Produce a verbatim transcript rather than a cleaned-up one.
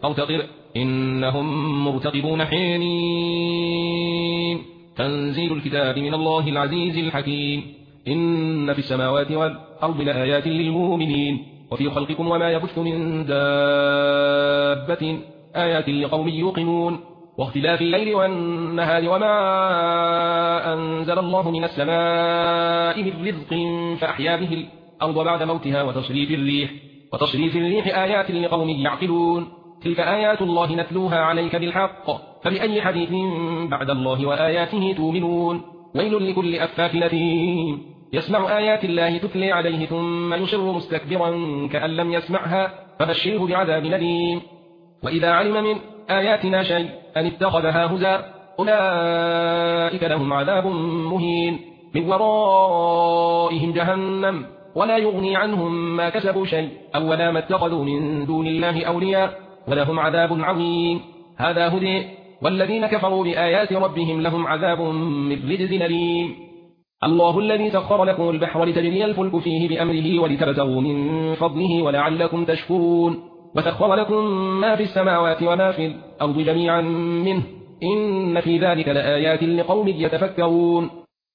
أرتقب إنهم مرتقبون حين تنزيل الكتاب من الله العزيز الحكيم إن في السماوات والأرض لآيات للمؤمنين وفي خلقكم وما يبث من دابة آيات لقوم يوقنون واختلاف الليل والنهار وما أنزل الله من السماء من رزق فأحيا به الأرض بعد موتها وتصريف الريح وتصريف الريح آيات لقوم يعقلون تلك آيات الله نتلوها عليك بالحق فبأي حديث بعد الله وآياته تؤمنون ويل لكل أفاك أثيم يسمع آيات الله تتلي عليه ثم يصر مستكبرا كأن لم يسمعها فبشره بعذاب أليم وإذا علم من آياتنا شيء أن اتخذها هزا أولئك لهم عذاب مهين من ورائهم جهنم ولا يغني عنهم ما كسبوا شيء أو ولا ما اتخذوا من دون الله أولياء ولهم عذاب عظيم هذا هدي والذين كفروا بآيات ربهم لهم عذاب من رجز أليم الله الذي سخر لكم البحر لتجري الفلك فيه بأمره ولتبتغوا من فضله ولعلكم تشكرون وسخر لكم ما في السماوات وما في الأرض جميعا منه إن في ذلك لآيات لقوم يتفكرون